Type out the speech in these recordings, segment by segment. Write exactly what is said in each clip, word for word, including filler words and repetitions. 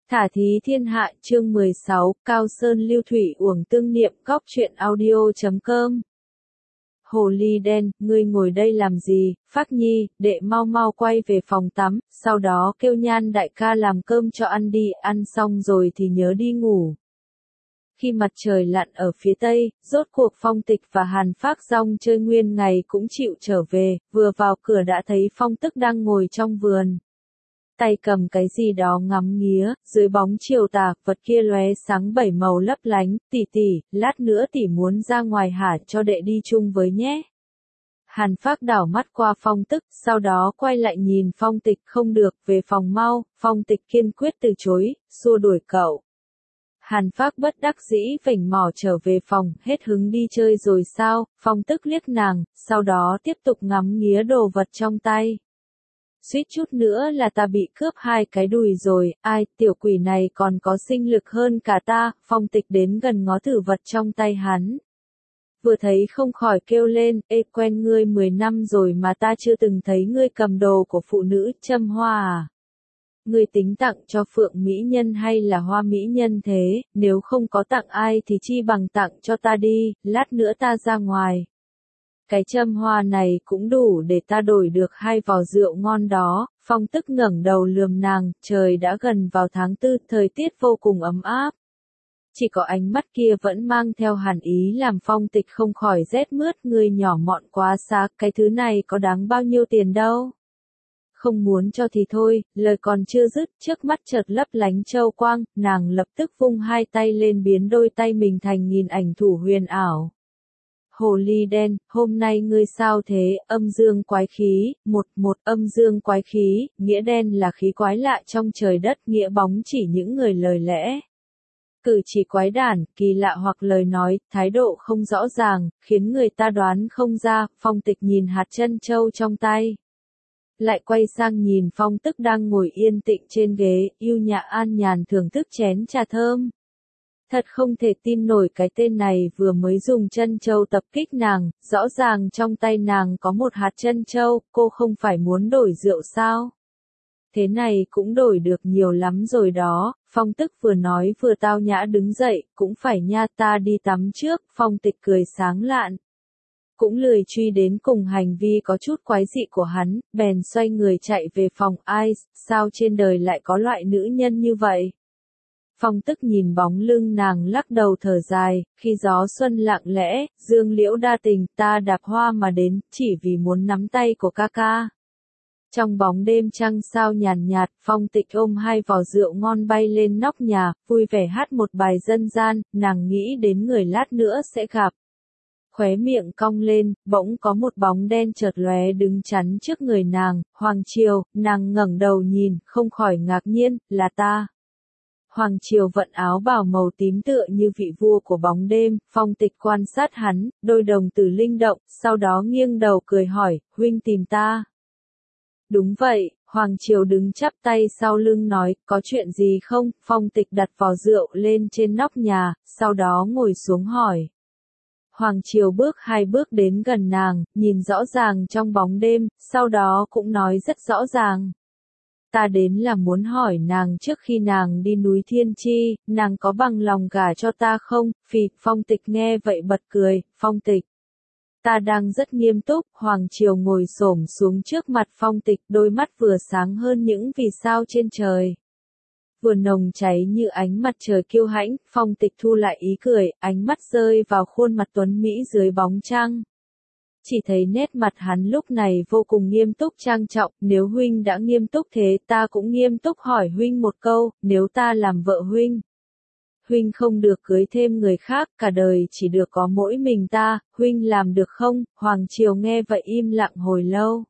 Thả thí thiên hạ chương mười sáu, Cao Sơn lưu thủy uổng tương niệm góc truyện audio chấm com. Hồ ly đen, ngươi ngồi đây làm gì, Phác Nhi, đệ mau mau quay về phòng tắm, sau đó kêu Nhan đại ca làm cơm cho ăn đi, ăn xong rồi thì nhớ đi ngủ. Khi mặt trời lặn ở phía tây, rốt cuộc Phong Tịch và Hàn Phác Dong chơi nguyên ngày cũng chịu trở về, vừa vào cửa đã thấy Phong Tức đang ngồi trong vườn. Tay cầm cái gì đó ngắm nghía, dưới bóng chiều tà, vật kia lóe sáng bảy màu lấp lánh, tỷ tỷ, lát nữa tỷ muốn ra ngoài hả, cho đệ đi chung với nhé. Hàn Phác đảo mắt qua Phong Tức, sau đó quay lại nhìn Phong Tịch, không được, về phòng mau. Phong Tịch kiên quyết từ chối, xua đuổi cậu. Hàn Phác bất đắc dĩ vểnh mỏ trở về phòng, hết hứng đi chơi rồi sao? Phong Tức liếc nàng, sau đó tiếp tục ngắm nghía đồ vật trong tay. Suýt chút nữa là ta bị cướp hai cái đùi rồi, ai, tiểu quỷ này còn có sinh lực hơn cả ta. Phong Tịch đến gần ngó thử vật trong tay hắn. Vừa thấy không khỏi kêu lên, ê, quen ngươi mười năm rồi mà ta chưa từng thấy ngươi cầm đồ của phụ nữ, Châm Hoa à? Ngươi tính tặng cho Phượng Mỹ Nhân hay là Hoa Mỹ Nhân thế, nếu không có tặng ai thì chi bằng tặng cho ta đi, lát nữa ta ra ngoài. Cái châm hoa này cũng đủ để ta đổi được hai vò rượu ngon đó. Phong Tức ngẩng đầu lườm nàng, trời đã gần vào tháng tư, thời tiết vô cùng ấm áp. Chỉ có ánh mắt kia vẫn mang theo hàn ý làm Phong Tịch không khỏi rét mướt, người nhỏ mọn quá xa, cái thứ này có đáng bao nhiêu tiền đâu. Không muốn cho thì thôi, lời còn chưa dứt, trước mắt chợt lấp lánh châu quang, nàng lập tức vung hai tay lên biến đôi tay mình thành nghìn ảnh thủ huyền ảo. Hồ ly đen, hôm nay ngươi sao thế, âm dương quái khí, một một âm dương quái khí, nghĩa đen là khí quái lạ trong trời đất, nghĩa bóng chỉ những người lời lẽ. Cử chỉ quái đản, kỳ lạ hoặc lời nói, thái độ không rõ ràng, khiến người ta đoán không ra. Phong Tịch nhìn hạt chân châu trong tay. Lại quay sang nhìn Phong Tức đang ngồi yên tĩnh trên ghế, yêu nhã an nhàn thưởng thức chén trà thơm. Thật không thể tin nổi cái tên này vừa mới dùng chân châu tập kích nàng, rõ ràng trong tay nàng có một hạt chân châu, cô không phải muốn đổi rượu sao? Thế này cũng đổi được nhiều lắm rồi đó. Phong Tức vừa nói vừa tao nhã đứng dậy, cũng phải nha, ta đi tắm trước. Phong Tịch cười sáng lạn. Cũng lười truy đến cùng hành vi có chút quái dị của hắn, bèn xoay người chạy về phòng. Ai, sao trên đời lại có loại nữ nhân như vậy? Phong Tức nhìn bóng lưng nàng lắc đầu thở dài, khi gió xuân lặng lẽ, dương liễu đa tình, ta đạp hoa mà đến, chỉ vì muốn nắm tay của ca ca. Trong bóng đêm trăng sao nhàn nhạt, Phong Tịch ôm hai vò rượu ngon bay lên nóc nhà, vui vẻ hát một bài dân gian, nàng nghĩ đến người lát nữa sẽ gặp. Khóe miệng cong lên, bỗng có một bóng đen chợt lóe đứng chắn trước người nàng. Hoàng Triều, nàng ngẩng đầu nhìn, không khỏi ngạc nhiên, là ta. Hoàng Triều vận áo bào màu tím tựa như vị vua của bóng đêm. Phong Tịch quan sát hắn, đôi đồng tử linh động, sau đó nghiêng đầu cười hỏi, huynh tìm ta. Đúng vậy, Hoàng Triều đứng chắp tay sau lưng nói, có chuyện gì không? Phong Tịch đặt vò rượu lên trên nóc nhà, sau đó ngồi xuống hỏi. Hoàng Triều bước hai bước đến gần nàng, nhìn rõ ràng trong bóng đêm, sau đó cũng nói rất rõ ràng. Ta đến là muốn hỏi nàng trước khi nàng đi núi Thiên Chi, nàng có bằng lòng gả cho ta không? Phì, Phong Tịch nghe vậy bật cười, Phong Tịch. Ta đang rất nghiêm túc. Hoàng Triều ngồi xổm xuống trước mặt Phong Tịch, đôi mắt vừa sáng hơn những vì sao trên trời. Vừa nồng cháy như ánh mặt trời kiêu hãnh. Phong Tịch thu lại ý cười, ánh mắt rơi vào khuôn mặt tuấn Mỹ dưới bóng trăng. Chỉ thấy nét mặt hắn lúc này vô cùng nghiêm túc trang trọng, nếu huynh đã nghiêm túc thế ta cũng nghiêm túc hỏi huynh một câu, nếu ta làm vợ huynh. Huynh không được cưới thêm người khác, cả đời chỉ được có mỗi mình ta, huynh làm được không? Hoàng Triều nghe vậy im lặng hồi lâu.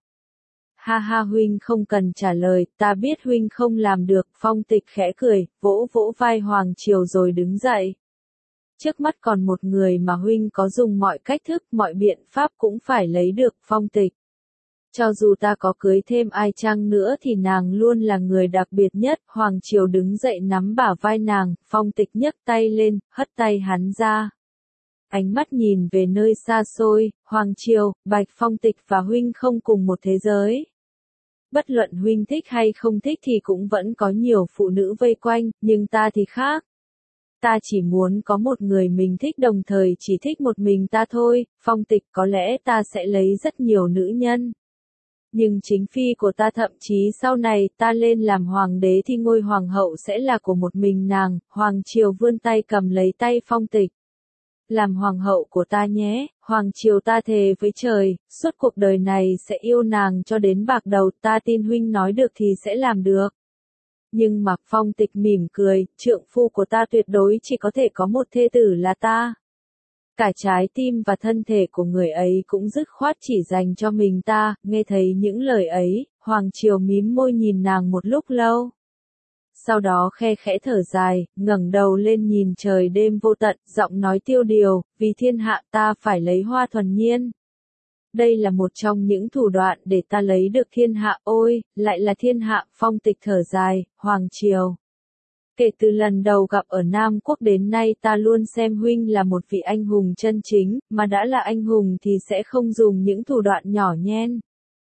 Ha ha, huynh không cần trả lời, ta biết huynh không làm được. Phong Tịch khẽ cười, vỗ vỗ vai Hoàng Triều rồi đứng dậy. Trước mắt còn một người mà huynh có dùng mọi cách thức, mọi biện pháp cũng phải lấy được. Phong Tịch. Cho dù ta có cưới thêm ai chăng nữa thì nàng luôn là người đặc biệt nhất. Hoàng Triều đứng dậy nắm bả vai nàng, Phong Tịch nhấc tay lên, hất tay hắn ra. Ánh mắt nhìn về nơi xa xôi, Hoàng Triều, Bạch Phong Tịch và huynh không cùng một thế giới. Bất luận huynh thích hay không thích thì cũng vẫn có nhiều phụ nữ vây quanh, nhưng ta thì khác. Ta chỉ muốn có một người mình thích đồng thời chỉ thích một mình ta thôi, Phong Tịch, có lẽ ta sẽ lấy rất nhiều nữ nhân. Nhưng chính phi của ta, thậm chí sau này ta lên làm hoàng đế thì ngôi hoàng hậu sẽ là của một mình nàng. Hoàng Triều vươn tay cầm lấy tay Phong Tịch. Làm hoàng hậu của ta nhé, Hoàng Triều ta thề với trời, suốt cuộc đời này sẽ yêu nàng cho đến bạc đầu, ta tin huynh nói được thì sẽ làm được. Nhưng Mạc Phong Tịch mỉm cười, trượng phu của ta tuyệt đối chỉ có thể có một thê tử là ta. Cả trái tim và thân thể của người ấy cũng dứt khoát chỉ dành cho mình ta. Nghe thấy những lời ấy, Hoàng Triều mím môi nhìn nàng một lúc lâu. Sau đó khe khẽ thở dài, ngẩng đầu lên nhìn trời đêm vô tận, giọng nói tiêu điều, vì thiên hạ ta phải lấy Hoa Thuần Nhiên. Đây là một trong những thủ đoạn để ta lấy được thiên hạ, ôi, lại là thiên hạ. Phong Tịch thở dài, Hoàng Triều. Kể từ lần đầu gặp ở Nam Quốc đến nay ta luôn xem huynh là một vị anh hùng chân chính, mà đã là anh hùng thì sẽ không dùng những thủ đoạn nhỏ nhen.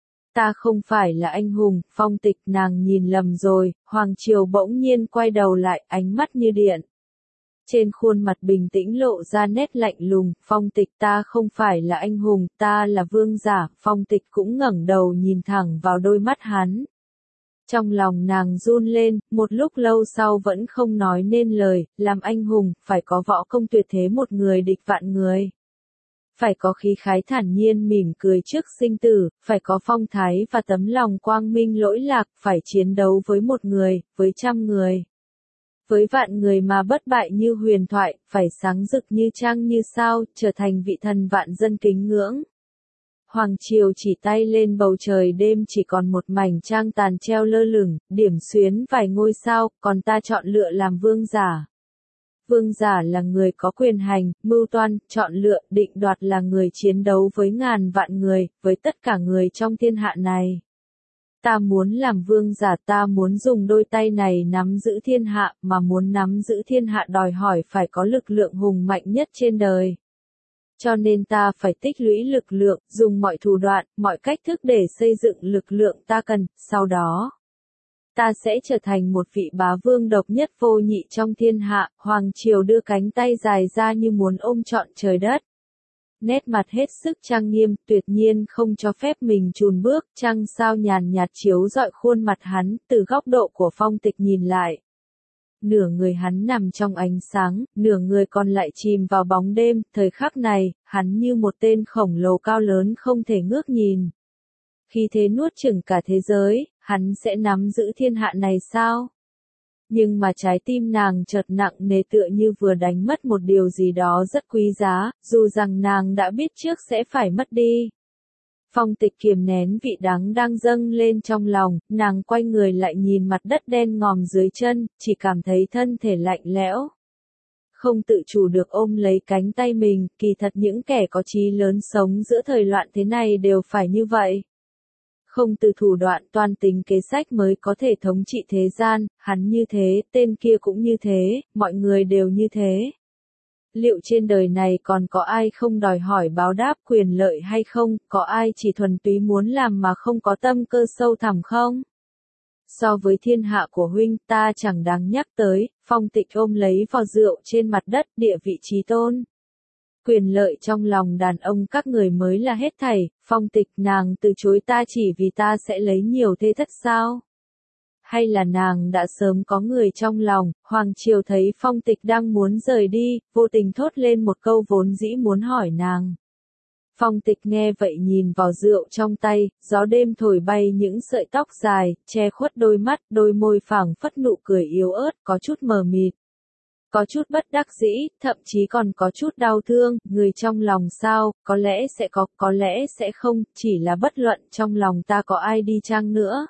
Ta không phải là anh hùng, Phong Tịch, nàng nhìn lầm rồi. Hoàng Triều bỗng nhiên quay đầu lại, ánh mắt như điện. Trên khuôn mặt bình tĩnh lộ ra nét lạnh lùng, Phong Tịch, ta không phải là anh hùng, ta là vương giả. Phong Tịch cũng ngẩng đầu nhìn thẳng vào đôi mắt hắn. Trong lòng nàng run lên, một lúc lâu sau vẫn không nói nên lời. Làm anh hùng, phải có võ công tuyệt thế một người địch vạn người. Phải có khí khái thản nhiên mỉm cười trước sinh tử, phải có phong thái và tấm lòng quang minh lỗi lạc, phải chiến đấu với một người, với trăm người. Với vạn người mà bất bại như huyền thoại, phải sáng rực như trăng như sao, trở thành vị thần vạn dân kính ngưỡng. Hoàng Triều chỉ tay lên bầu trời đêm chỉ còn một mảnh trăng tàn treo lơ lửng, điểm xuyến vài ngôi sao, còn ta chọn lựa làm vương giả. Vương giả là người có quyền hành, mưu toan, chọn lựa, định đoạt là người chiến đấu với ngàn vạn người, với tất cả người trong thiên hạ này. Ta muốn làm vương giả, ta muốn dùng đôi tay này nắm giữ thiên hạ, mà muốn nắm giữ thiên hạ đòi hỏi phải có lực lượng hùng mạnh nhất trên đời. Cho nên ta phải tích lũy lực lượng, dùng mọi thủ đoạn, mọi cách thức để xây dựng lực lượng ta cần, sau đó. Ta sẽ trở thành một vị bá vương độc nhất vô nhị trong thiên hạ. Hoàng Triều đưa cánh tay dài ra như muốn ôm trọn trời đất. Nét mặt hết sức trang nghiêm, tuyệt nhiên không cho phép mình chùn bước, trăng sao nhàn nhạt chiếu rọi khuôn mặt hắn, từ góc độ của Phong Tịch nhìn lại. Nửa người hắn nằm trong ánh sáng, nửa người còn lại chìm vào bóng đêm, thời khắc này, hắn như một tên khổng lồ cao lớn không thể ngước nhìn. Khi thế nuốt chửng cả thế giới, hắn sẽ nắm giữ thiên hạ này sao? Nhưng mà trái tim nàng chợt nặng nề tựa như vừa đánh mất một điều gì đó rất quý giá, dù rằng nàng đã biết trước sẽ phải mất đi. Phong Tịch kiềm nén vị đắng đang dâng lên trong lòng, nàng quay người lại nhìn mặt đất đen ngòm dưới chân, chỉ cảm thấy thân thể lạnh lẽo. Không tự chủ được ôm lấy cánh tay mình, kỳ thật những kẻ có chí lớn sống giữa thời loạn thế này đều phải như vậy. Không từ thủ đoạn toan tính kế sách mới có thể thống trị thế gian, hắn như thế, tên kia cũng như thế, mọi người đều như thế. Liệu trên đời này còn có ai không đòi hỏi báo đáp quyền lợi hay không, có ai chỉ thuần túy muốn làm mà không có tâm cơ sâu thẳm không? So với thiên hạ của huynh ta chẳng đáng nhắc tới. Phong Tịch ôm lấy vò rượu trên mặt đất, địa vị chí tôn. Quyền lợi trong lòng đàn ông các người mới là hết thảy. Phong Tịch, nàng từ chối ta chỉ vì ta sẽ lấy nhiều thê thất sao? Hay là nàng đã sớm có người trong lòng? Hoàng Triều thấy Phong Tịch đang muốn rời đi, vô tình thốt lên một câu vốn dĩ muốn hỏi nàng. Phong Tịch nghe vậy nhìn vào rượu trong tay, gió đêm thổi bay những sợi tóc dài, che khuất đôi mắt, đôi môi phảng phất nụ cười yếu ớt, có chút mờ mịt. Có chút bất đắc dĩ, thậm chí còn có chút đau thương, người trong lòng sao, có lẽ sẽ có, có lẽ sẽ không, chỉ là bất luận trong lòng ta có ai đi chăng nữa.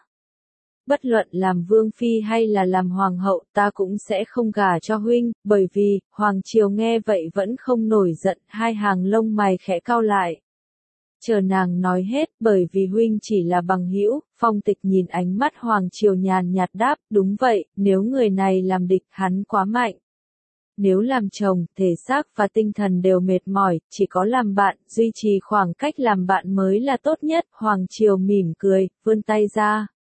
Bất luận làm vương phi hay là làm hoàng hậu ta cũng sẽ không gả cho huynh, bởi vì, Hoàng Triều nghe vậy vẫn không nổi giận, hai hàng lông mày khẽ cau lại. Chờ nàng nói hết, bởi vì huynh chỉ là bằng hữu. Phong Tịch nhìn ánh mắt Hoàng Triều nhàn nhạt đáp, đúng vậy, nếu người này làm địch hắn quá mạnh. Nếu làm chồng, thể xác và tinh thần đều mệt mỏi, chỉ có làm bạn, duy trì khoảng cách làm bạn mới là tốt nhất. Hoàng Triều mỉm cười, vươn tay ra.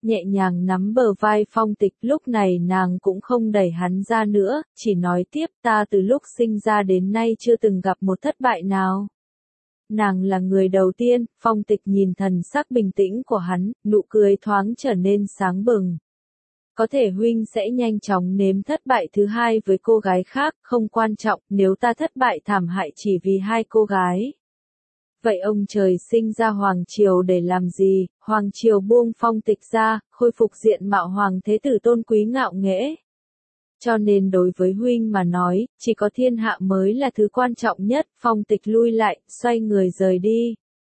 nhẹ nhàng nắm bờ vai Phong Tịch, lúc này nàng cũng không đẩy hắn ra nữa, chỉ nói tiếp, ta từ lúc sinh ra đến nay chưa từng gặp một thất bại nào. Nàng là người đầu tiên. Phong Tịch nhìn thần sắc bình tĩnh của hắn, nụ cười thoáng trở nên sáng bừng. Có thể huynh sẽ nhanh chóng nếm thất bại thứ hai với cô gái khác, không quan trọng, nếu ta thất bại thảm hại chỉ vì hai cô gái. Vậy ông trời sinh ra Hoàng Triều để làm gì? Hoàng Triều buông Phong Tịch ra, khôi phục diện mạo Hoàng Thế Tử tôn quý ngạo nghễ. Cho nên đối với huynh mà nói, chỉ có thiên hạ mới là thứ quan trọng nhất. Phong Tịch lui lại, xoay người rời đi.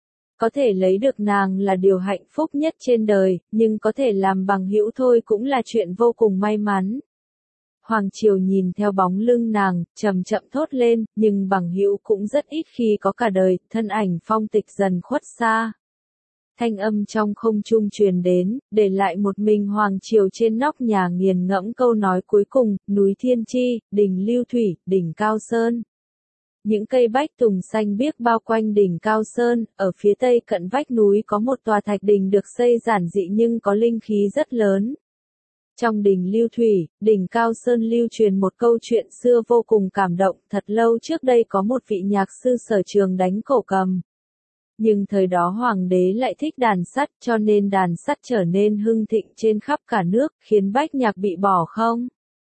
Có thể lấy được nàng là điều hạnh phúc nhất trên đời, nhưng có thể làm bằng hữu thôi cũng là chuyện vô cùng may mắn. Hoàng Triều nhìn theo bóng lưng nàng, chậm chậm thốt lên, nhưng bằng hữu cũng rất ít khi có cả đời. Thân ảnh Phong Tịch dần khuất xa. Thanh âm trong không trung truyền đến, để lại một mình Hoàng Triều trên nóc nhà nghiền ngẫm câu nói cuối cùng, núi Thiên Chi, đỉnh Lưu Thủy, đỉnh Cao Sơn. Những cây bách tùng xanh biếc bao quanh đỉnh Cao Sơn, ở phía tây cận vách núi có một tòa thạch đình được xây giản dị nhưng có linh khí rất lớn. Trong đỉnh Lưu Thủy, đỉnh Cao Sơn lưu truyền một câu chuyện xưa vô cùng cảm động. Thật lâu trước đây có một vị nhạc sư sở trường đánh cổ cầm. Nhưng thời đó hoàng đế lại thích đàn sắt, cho nên đàn sắt trở nên hưng thịnh trên khắp cả nước, khiến bách nhạc bị bỏ không.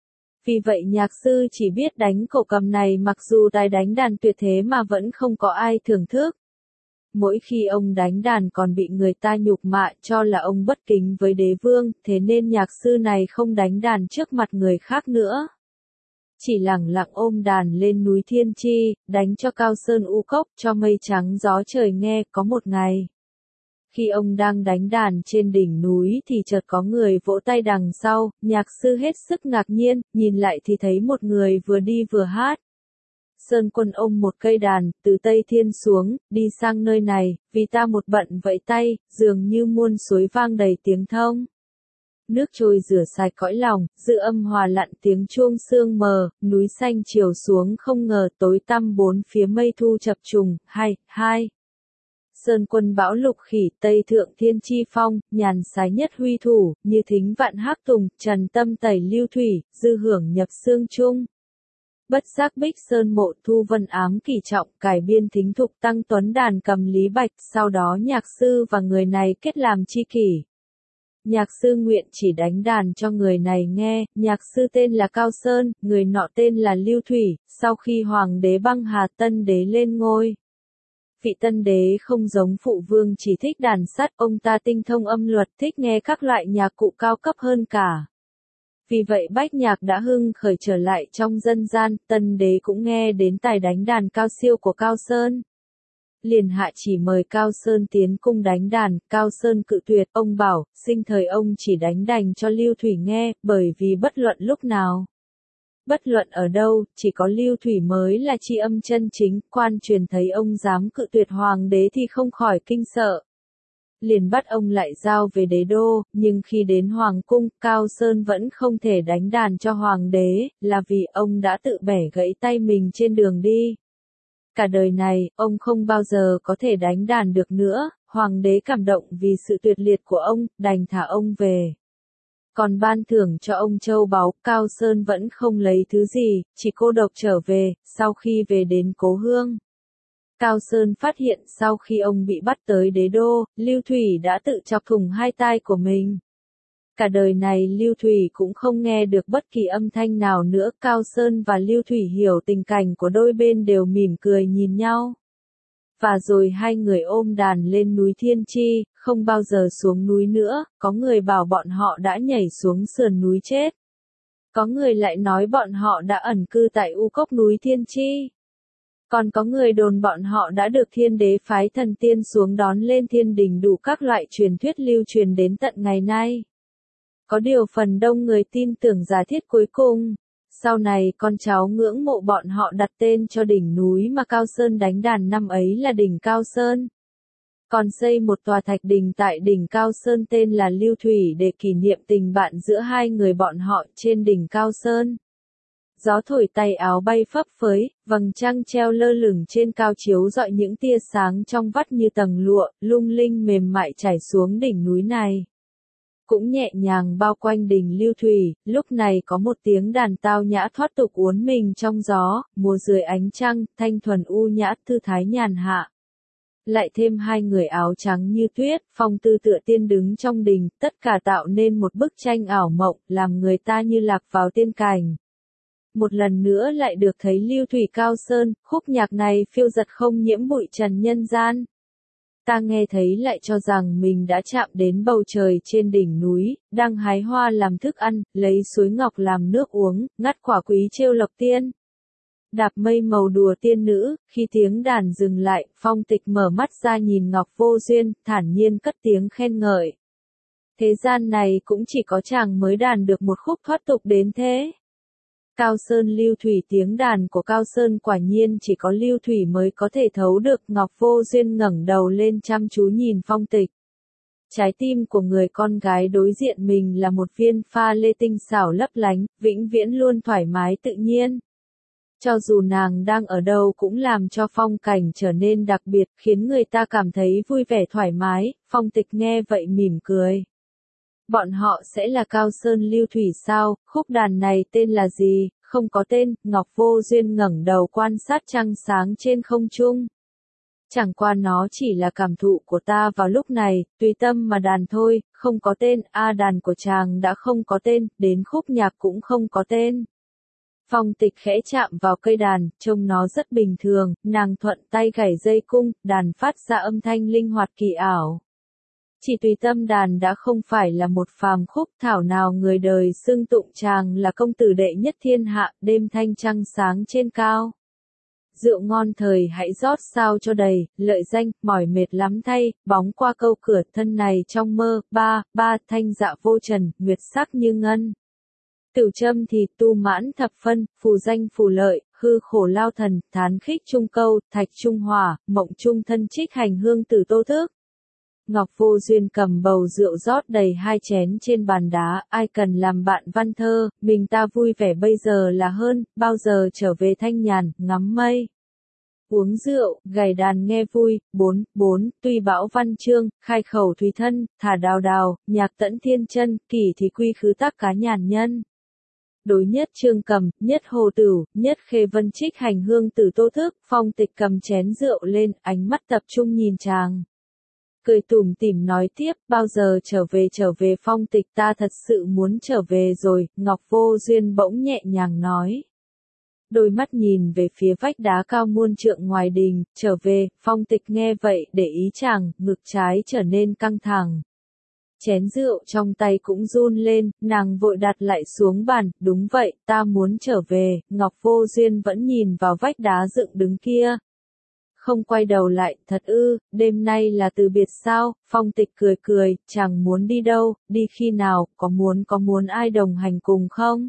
Vì vậy nhạc sư chỉ biết đánh cổ cầm này, mặc dù tài đánh đàn tuyệt thế mà vẫn không có ai thưởng thức. Mỗi khi ông đánh đàn còn bị người ta nhục mạ, cho là ông bất kính với đế vương, thế nên nhạc sư này không đánh đàn trước mặt người khác nữa. Chỉ lẳng lặng ôm đàn lên núi Thiên Chi, đánh cho Cao Sơn u cốc, cho mây trắng gió trời nghe. Có một ngày, khi ông đang đánh đàn trên đỉnh núi thì chợt có người vỗ tay đằng sau. Nhạc sư hết sức ngạc nhiên, nhìn lại thì thấy một người vừa đi vừa hát. Sơn Quân ôm một cây đàn, từ Tây Thiên xuống, đi sang nơi này, vì ta một bận vẫy tay, dường như muôn suối vang đầy tiếng thông. Nước trôi rửa sạch cõi lòng, dư âm hòa lặn tiếng chuông sương mờ, núi xanh chiều xuống không ngờ, tối tăm bốn phía mây thu chập trùng. Hai, hai. Sơn Quân bão lục khỉ, Tây thượng Thiên Chi phong, nhàn sái nhất huy thủ, như thính vạn hắc tùng, trần tâm tẩy lưu thủy, dư hưởng nhập xương chung. Bất giác bích sơn mộ, thu vân ám kỳ trọng, cải biên thính thục tăng tuấn đàn cầm Lý Bạch. Sau đó nhạc sư và người này kết làm tri kỷ. Nhạc sư nguyện chỉ đánh đàn cho người này nghe. Nhạc sư tên là Cao Sơn, người nọ tên là Lưu Thủy. Sau khi hoàng đế băng hà, tân đế lên ngôi, vị tân đế không giống phụ vương chỉ thích đàn sắt, ông ta tinh thông âm luật, thích nghe các loại nhạc cụ cao cấp hơn cả. Vì vậy bách nhạc đã hưng khởi trở lại trong dân gian. Tân đế cũng nghe đến tài đánh đàn cao siêu của Cao Sơn, liền hạ chỉ mời Cao Sơn tiến cung đánh đàn. Cao Sơn cự tuyệt, ông bảo, sinh thời ông chỉ đánh đàn cho Lưu Thủy nghe, bởi vì bất luận lúc nào, bất luận ở đâu, chỉ có Lưu Thủy mới là tri âm chân chính. Quan truyền thấy ông dám cự tuyệt hoàng đế thì không khỏi kinh sợ, liền bắt ông lại giao về đế đô. Nhưng khi đến hoàng cung, Cao Sơn vẫn không thể đánh đàn cho hoàng đế, là vì ông đã tự bẻ gãy tay mình trên đường đi. Cả đời này, ông không bao giờ có thể đánh đàn được nữa. Hoàng đế cảm động vì sự tuyệt liệt của ông, đành thả ông về. Còn ban thưởng cho ông châu báu. Cao Sơn vẫn không lấy thứ gì, chỉ cô độc trở về. Sau khi về đến cố hương, Cao Sơn phát hiện sau khi ông bị bắt tới đế đô, Lưu Thủy đã tự chọc thủng hai tai của mình. Cả đời này Lưu Thủy cũng không nghe được bất kỳ âm thanh nào nữa. Cao Sơn và Lưu Thủy hiểu tình cảnh của đôi bên, đều mỉm cười nhìn nhau. Và rồi hai người ôm đàn lên núi Thiên Chi, không bao giờ xuống núi nữa. Có người bảo bọn họ đã nhảy xuống sườn núi chết. Có người lại nói bọn họ đã ẩn cư tại u cốc núi Thiên Chi. Còn có người đồn bọn họ đã được thiên đế phái thần tiên xuống đón lên thiên đình. Đủ các loại truyền thuyết lưu truyền đến tận ngày nay. Có điều phần đông người tin tưởng giả thiết cuối cùng. Sau này con cháu ngưỡng mộ bọn họ đặt tên cho đỉnh núi mà Cao Sơn đánh đàn năm ấy là đỉnh Cao Sơn. Còn xây một tòa thạch đình tại đỉnh Cao Sơn tên là Lưu Thủy để kỷ niệm tình bạn giữa hai người bọn họ trên đỉnh Cao Sơn. Gió thổi tay áo bay phấp phới, vầng trăng treo lơ lửng trên cao chiếu rọi những tia sáng trong vắt như tầng lụa, lung linh mềm mại trải xuống đỉnh núi này. cũng nhẹ nhàng bao quanh đỉnh lưu thủy, lúc này có một tiếng đàn tao nhã thoát tục uốn mình trong gió, mùa dưới ánh trăng, thanh thuần u nhã, thư thái nhàn hạ. Lại thêm hai người áo trắng như tuyết, phong tư tựa tiên đứng trong đình, tất cả tạo nên một bức tranh ảo mộng, làm người ta như lạc vào tiên cảnh. Một lần nữa lại được thấy lưu thủy cao sơn, khúc nhạc này phiêu giật không nhiễm bụi trần nhân gian. Ta nghe thấy lại cho rằng mình đã chạm đến bầu trời trên đỉnh núi, đang hái hoa làm thức ăn, lấy suối ngọc làm nước uống, ngắt quả quý trêu lộc tiên. Đạp mây màu đùa tiên nữ, khi tiếng đàn dừng lại, Phong Tịch mở mắt ra nhìn Ngọc Vô Duyên, thản nhiên cất tiếng khen ngợi. Thế gian này cũng chỉ có chàng mới đàn được một khúc thoát tục đến thế. Cao Sơn lưu thủy, tiếng đàn của Cao Sơn quả nhiên chỉ có lưu thủy mới có thể thấu được. Ngọc Vô Duyên ngẩng đầu lên chăm chú nhìn Phong Tịch. Trái tim của người con gái đối diện mình là một viên pha lê tinh xảo lấp lánh, vĩnh viễn luôn thoải mái tự nhiên. Cho dù nàng đang ở đâu cũng làm cho phong cảnh trở nên đặc biệt, khiến người ta cảm thấy vui vẻ thoải mái. Phong Tịch nghe vậy mỉm cười. Bọn họ sẽ là Cao Sơn lưu thủy sao? Khúc đàn này tên là gì? Không có tên. Ngọc Vô Duyên ngẩng đầu quan sát trăng sáng trên không trung. Chẳng qua nó chỉ là cảm thụ của ta vào lúc này, tùy tâm mà đàn thôi, không có tên. A đàn của chàng đã không có tên, đến khúc nhạc cũng không có tên. Phong Tịch khẽ chạm vào cây đàn, trông nó rất bình thường, nàng thuận tay gảy dây cung, đàn phát ra âm thanh linh hoạt kỳ ảo. Chỉ tùy tâm đàn đã không phải là một phàm khúc, thảo nào người đời xưng tụng chàng là công tử đệ nhất thiên hạ, đêm thanh trăng sáng trên cao. Rượu ngon thời hãy rót sao cho đầy, lợi danh, mỏi mệt lắm thay, bóng qua câu cửa thân này trong mơ, ba, ba, thanh dạ vô trần, nguyệt sắc như ngân. Tử châm thì tu mãn thập phân, phù danh phù lợi, hư khổ lao thần, thán khích trung câu, thạch trung hỏa, mộng trung thân trích hành hương tử tô thức. Ngọc Vô Duyên cầm bầu rượu rót đầy hai chén trên bàn đá, ai cần làm bạn văn thơ, mình ta vui vẻ bây giờ là hơn, bao giờ trở về thanh nhàn, ngắm mây. Uống rượu, gảy đàn nghe vui, bốn, bốn, tuy bão văn chương, khai khẩu thùy thân, thả đào đào, nhạc tẫn thiên chân, kỷ thì quy khứ tác cá nhàn nhân. Đối nhất Trương Cầm, nhất Hồ Tửu, nhất Khê Vân trích hành hương tử tô thức, Phong Tịch cầm chén rượu lên, ánh mắt tập trung nhìn chàng. Cười tủm tỉm nói tiếp, bao giờ trở về trở về Phong Tịch, ta thật sự muốn trở về rồi. Ngọc Vô Duyên bỗng nhẹ nhàng nói. Đôi mắt nhìn về phía vách đá cao muôn trượng ngoài đình, trở về. Phong Tịch nghe vậy, để ý chàng, ngực trái trở nên căng thẳng. Chén rượu trong tay cũng run lên, nàng vội đặt lại xuống bàn, đúng vậy, ta muốn trở về. Ngọc Vô Duyên vẫn nhìn vào vách đá dựng đứng kia. Không quay đầu lại, thật ư, đêm nay là từ biệt sao? Phong Tịch cười cười, chàng muốn đi đâu, đi khi nào, có muốn có muốn ai đồng hành cùng không?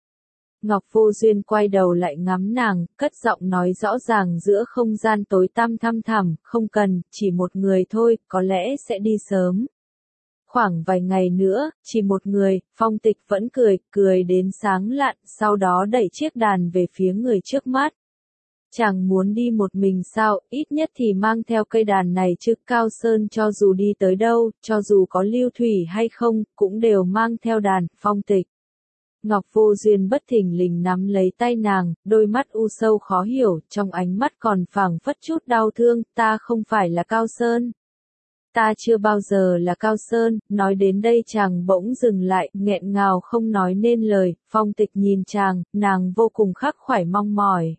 Ngọc Vô Duyên quay đầu lại ngắm nàng, cất giọng nói rõ ràng giữa không gian tối tăm thăm thẳm, không cần, chỉ một người thôi, có lẽ sẽ đi sớm. Khoảng vài ngày nữa, chỉ một người. Phong Tịch vẫn cười, cười đến sáng lặn, sau đó đẩy chiếc đàn về phía người trước mắt. Chàng muốn đi một mình sao, ít nhất thì mang theo cây đàn này chứ. Cao Sơn cho dù đi tới đâu, cho dù có lưu thủy hay không, cũng đều mang theo đàn. Phong Tịch. Ngọc Vô Duyên bất thình lình nắm lấy tay nàng, đôi mắt u sâu khó hiểu, trong ánh mắt còn phảng phất chút đau thương. Ta không phải là Cao Sơn. Ta chưa bao giờ là Cao Sơn. Nói đến đây chàng bỗng dừng lại, nghẹn ngào không nói nên lời. Phong Tịch nhìn chàng, nàng vô cùng khắc khoải mong mỏi.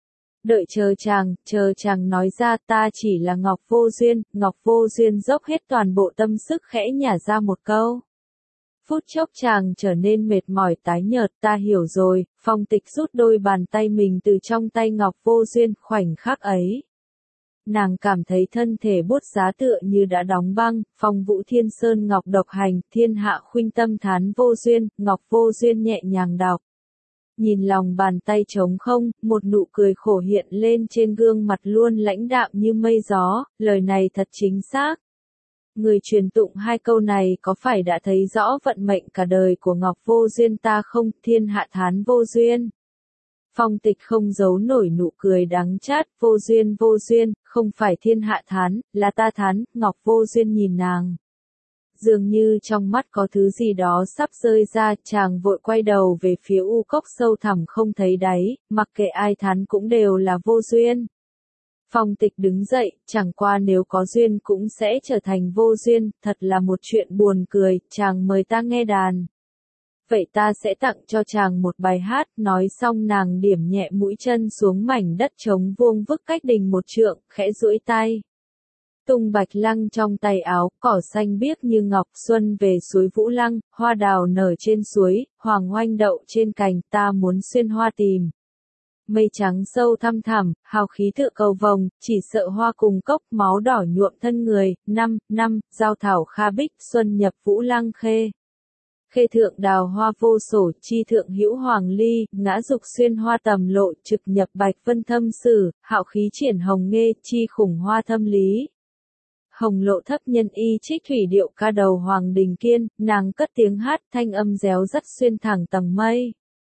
Đợi chờ chàng, chờ chàng nói ra, ta chỉ là Ngọc Vô Duyên. Ngọc Vô Duyên dốc hết toàn bộ tâm sức khẽ nhả ra một câu. Phút chốc chàng trở nên mệt mỏi tái nhợt, ta hiểu rồi. Phong Tịch rút đôi bàn tay mình từ trong tay Ngọc Vô Duyên, khoảnh khắc ấy. Nàng cảm thấy thân thể bút giá tựa như đã đóng băng. Phong Vũ Thiên Sơn Ngọc độc hành, thiên hạ khuynh tâm thán Vô Duyên. Ngọc Vô Duyên nhẹ nhàng đọc. Nhìn lòng bàn tay trống không, một nụ cười khổ hiện lên trên gương mặt luôn lãnh đạm như mây gió, lời này thật chính xác. Người truyền tụng hai câu này có phải đã thấy rõ vận mệnh cả đời của Ngọc Vô Duyên ta không? Thiên hạ thán Vô Duyên. Phong Tịch không giấu nổi nụ cười đắng chát. Vô duyên vô duyên, không phải thiên hạ thán, là ta thán. Ngọc Vô Duyên nhìn nàng. Dường như trong mắt có thứ gì đó sắp rơi ra, chàng vội quay đầu về phía u cốc sâu thẳm không thấy đáy, mặc kệ ai thán cũng đều là vô duyên. Phong Tịch đứng dậy, chẳng qua nếu có duyên cũng sẽ trở thành vô duyên, thật là một chuyện buồn cười, chàng mời ta nghe đàn. Vậy ta sẽ tặng cho chàng một bài hát, nói xong nàng điểm nhẹ mũi chân xuống mảnh đất trống vuông vức cách đình một trượng, khẽ duỗi tay. Tung bạch lăng trong tay áo, cỏ xanh biếc như ngọc, xuân về suối Vũ Lăng, hoa đào nở trên suối, hoàng oanh đậu trên cành, ta muốn xuyên hoa tìm. Mây trắng sâu thăm thẳm, hào khí tựa cầu vồng, chỉ sợ hoa cùng cốc, máu đỏ nhuộm thân người, năm, năm, giao thảo kha bích, xuân nhập Vũ Lăng khê. Khê thượng đào hoa vô sổ, chi thượng hữu hoàng ly, ngã dục xuyên hoa tầm lộ, trực nhập bạch vân thâm sử, hạo khí triển hồng nghê, chi khủng hoa thâm lý. Hồng lộ thấp nhân y trích thủy điệu ca đầu hoàng đình kiên, nàng cất tiếng hát thanh âm réo rắt xuyên thẳng tầng mây.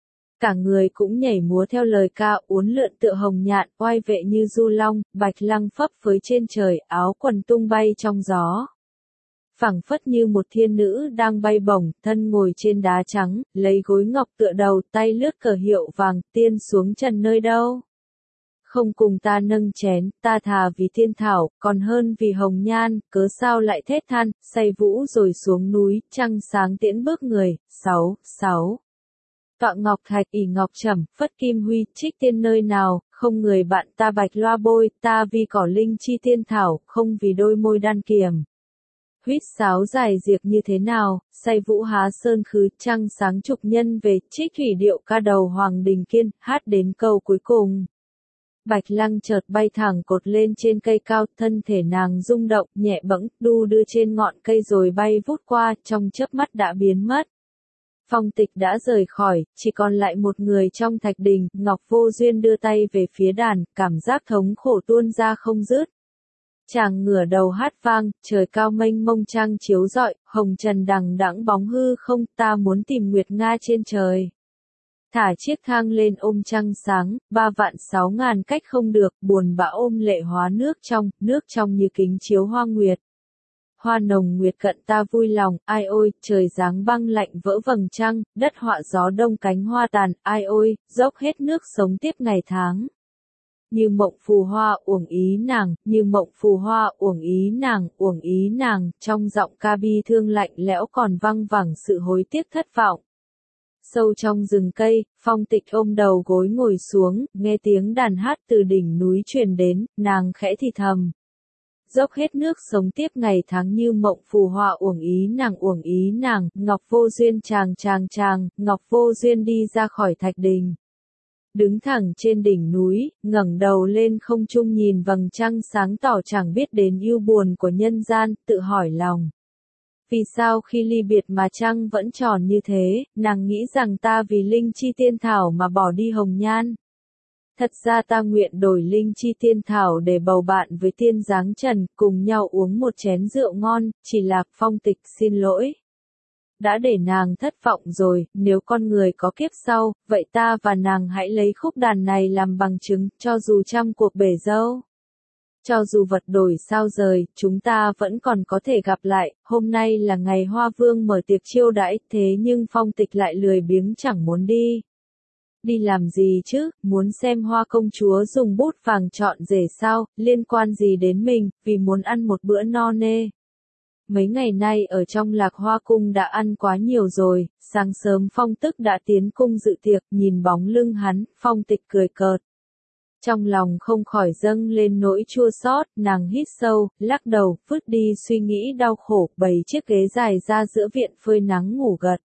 Cả người cũng nhảy múa theo lời ca, uốn lượn tựa hồng nhạn, oai vệ như du long, bạch lăng phấp phới trên trời, áo quần tung bay trong gió. Phảng phất như một thiên nữ đang bay bổng, thân ngồi trên đá trắng, lấy gối ngọc tựa đầu, tay lướt cờ hiệu vàng, tiên xuống trần nơi đâu. Không cùng ta nâng chén, ta thà vì thiên thảo, còn hơn vì hồng nhan, cớ sao lại thét than, say vũ rồi xuống núi, trăng sáng tiễn bước người, sáu, sáu. Tọa ngọc thạch ỉ ngọc trầm, phất kim huy, trích tiên nơi nào, không người bạn ta bạch loa bôi, ta vì cỏ linh chi tiên thảo, không vì đôi môi đan kiềm. Huýt sáo dài diệc như thế nào, say vũ há sơn khứ, trăng sáng trục nhân về, trích thủy điệu ca đầu hoàng đình kiên, hát đến câu cuối cùng. Bạch lăng chợt bay thẳng cột lên trên cây cao, thân thể nàng rung động, nhẹ bẫng, đu đưa trên ngọn cây rồi bay vút qua, trong chớp mắt đã biến mất. Phong Tịch đã rời khỏi, chỉ còn lại một người trong thạch đình, Ngọc Vô Duyên đưa tay về phía đàn, cảm giác thống khổ tuôn ra không dứt. Chàng ngửa đầu hát vang, trời cao mênh mông trăng chiếu rọi, hồng trần đằng đẵng bóng hư không, ta muốn tìm Nguyệt Nga trên trời. Thả chiếc thang lên ôm trăng sáng, ba vạn sáu ngàn cách không được, buồn bã ôm lệ hóa nước trong, nước trong như kính chiếu hoa nguyệt. Hoa nồng nguyệt cận ta vui lòng, ai ôi, trời giáng băng lạnh vỡ vầng trăng, đất họa gió đông cánh hoa tàn, ai ôi, dốc hết nước sống tiếp ngày tháng. Như mộng phù hoa uổng ý nàng, như mộng phù hoa uổng ý nàng, uổng ý nàng, trong giọng ca bi thương lạnh lẽo còn văng vẳng sự hối tiếc thất vọng. Sâu trong rừng cây, Phong Tịch ôm đầu gối ngồi xuống, nghe tiếng đàn hát từ đỉnh núi truyền đến, nàng khẽ thì thầm. Dốc hết nước sống tiếp ngày tháng như mộng phù hoa uổng ý nàng uổng ý nàng, Ngọc Vô Duyên chàng chàng chàng, Ngọc Vô Duyên đi ra khỏi thạch đình. Đứng thẳng trên đỉnh núi, ngẩng đầu lên không trung nhìn vầng trăng sáng tỏ chẳng biết đến ưu buồn của nhân gian, tự hỏi lòng. Vì sao khi ly biệt mà trăng vẫn tròn như thế, nàng nghĩ rằng ta vì linh chi tiên thảo mà bỏ đi hồng nhan. Thật ra ta nguyện đổi linh chi tiên thảo để bầu bạn với tiên dáng trần, cùng nhau uống một chén rượu ngon, chỉ là Phong Tịch xin lỗi. Đã để nàng thất vọng rồi, nếu con người có kiếp sau, vậy ta và nàng hãy lấy khúc đàn này làm bằng chứng, cho dù trăm cuộc bể dâu. Cho dù vật đổi sao rời, chúng ta vẫn còn có thể gặp lại, hôm nay là ngày Hoa Vương mở tiệc chiêu đãi, thế nhưng Phong Tịch lại lười biếng chẳng muốn đi. Đi làm gì chứ, muốn xem Hoa công chúa dùng bút vàng chọn rể sao, liên quan gì đến mình, vì muốn ăn một bữa no nê. Mấy ngày nay ở trong Lạc Hoa cung đã ăn quá nhiều rồi, sáng sớm Phong Tức đã tiến cung dự tiệc, nhìn bóng lưng hắn, Phong Tịch cười cợt. Trong lòng không khỏi dâng lên nỗi chua xót, nàng hít sâu, lắc đầu, vứt đi suy nghĩ đau khổ, bày chiếc ghế dài ra giữa viện phơi nắng ngủ gật.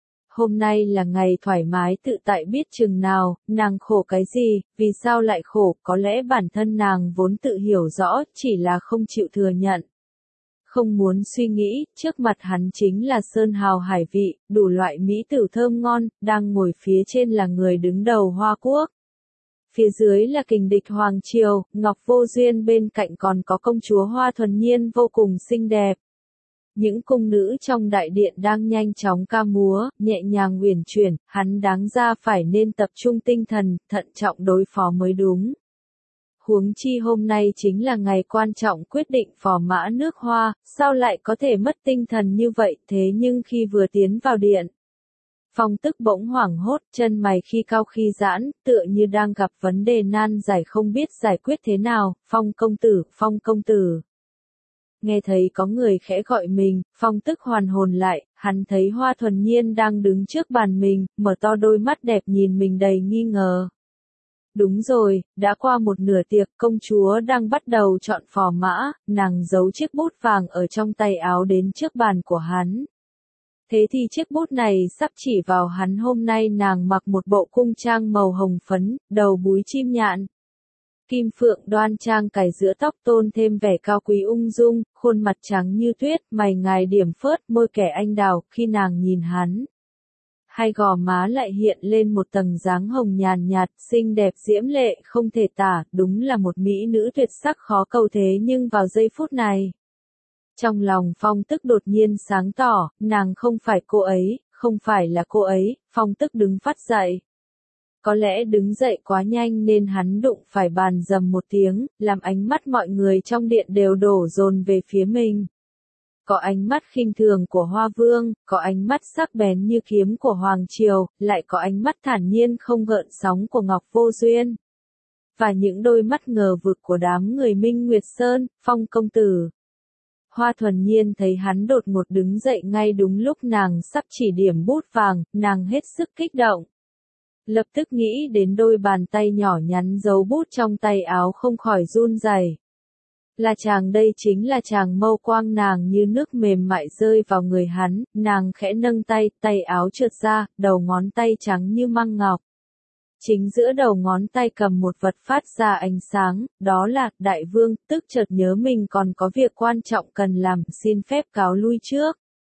Hôm nay là ngày thoải mái tự tại biết chừng nào, nàng khổ cái gì, vì sao lại khổ, có lẽ bản thân nàng vốn tự hiểu rõ, chỉ là không chịu thừa nhận. Không muốn suy nghĩ, trước mặt hắn chính là sơn hào hải vị, đủ loại mỹ tử thơm ngon, đang ngồi phía trên là người đứng đầu Hoa Quốc. Phía dưới là kình địch Hoàng Triều, Ngọc Vô Duyên bên cạnh còn có công chúa Hoa Thuần Nhiên vô cùng xinh đẹp. Những cung nữ trong đại điện đang nhanh chóng ca múa, nhẹ nhàng uyển chuyển, hắn đáng ra phải nên tập trung tinh thần, thận trọng đối phó mới đúng. Huống chi hôm nay chính là ngày quan trọng quyết định phò mã nước Hoa, sao lại có thể mất tinh thần như vậy, thế nhưng khi vừa tiến vào điện. Phong Tức bỗng hoảng hốt, chân mày khi cau khi giãn, tựa như đang gặp vấn đề nan giải không biết giải quyết thế nào, Phong công tử, Phong công tử. Nghe thấy có người khẽ gọi mình, Phong Tức hoàn hồn lại, hắn thấy Hoa Thuần Nhiên đang đứng trước bàn mình, mở to đôi mắt đẹp nhìn mình đầy nghi ngờ. Đúng rồi, đã qua một nửa tiệc, công chúa đang bắt đầu chọn phò mã, nàng giấu chiếc bút vàng ở trong tay áo đến trước bàn của hắn. Thế thì chiếc bút này sắp chỉ vào hắn. Hôm nay nàng mặc một bộ cung trang màu hồng phấn, đầu búi chim nhạn. Kim phượng đoan trang cài giữa tóc tôn thêm vẻ cao quý ung dung, khuôn mặt trắng như tuyết, mày ngài điểm phớt, môi kẻ anh đào, khi nàng nhìn hắn. Hai gò má lại hiện lên một tầng dáng hồng nhàn nhạt, xinh đẹp diễm lệ, không thể tả, đúng là một mỹ nữ tuyệt sắc khó cầu thế nhưng vào giây phút này. Trong lòng Phong Tức đột nhiên sáng tỏ, nàng không phải cô ấy, không phải là cô ấy, Phong Tức đứng phát dậy. Có lẽ đứng dậy quá nhanh nên hắn đụng phải bàn rầm một tiếng, làm ánh mắt mọi người trong điện đều đổ dồn về phía mình. Có ánh mắt khinh thường của Hoa Vương, có ánh mắt sắc bén như kiếm của Hoàng Triều, lại có ánh mắt thản nhiên không gợn sóng của Ngọc Vô Duyên. Và những đôi mắt ngờ vực của đám người Minh Nguyệt Sơn, Phong công tử. Hoa Thuần Nhiên thấy hắn đột ngột đứng dậy ngay đúng lúc nàng sắp chỉ điểm bút vàng, nàng hết sức kích động. Lập tức nghĩ đến đôi bàn tay nhỏ nhắn giấu bút trong tay áo không khỏi run rẩy. Là chàng đây chính là chàng mâu quang nàng như nước mềm mại rơi vào người hắn, nàng khẽ nâng tay, tay áo trượt ra, đầu ngón tay trắng như măng ngọc. Chính giữa đầu ngón tay cầm một vật phát ra ánh sáng, đó là Đại Vương, tức chợt nhớ mình còn có việc quan trọng cần làm, xin phép cáo lui trước.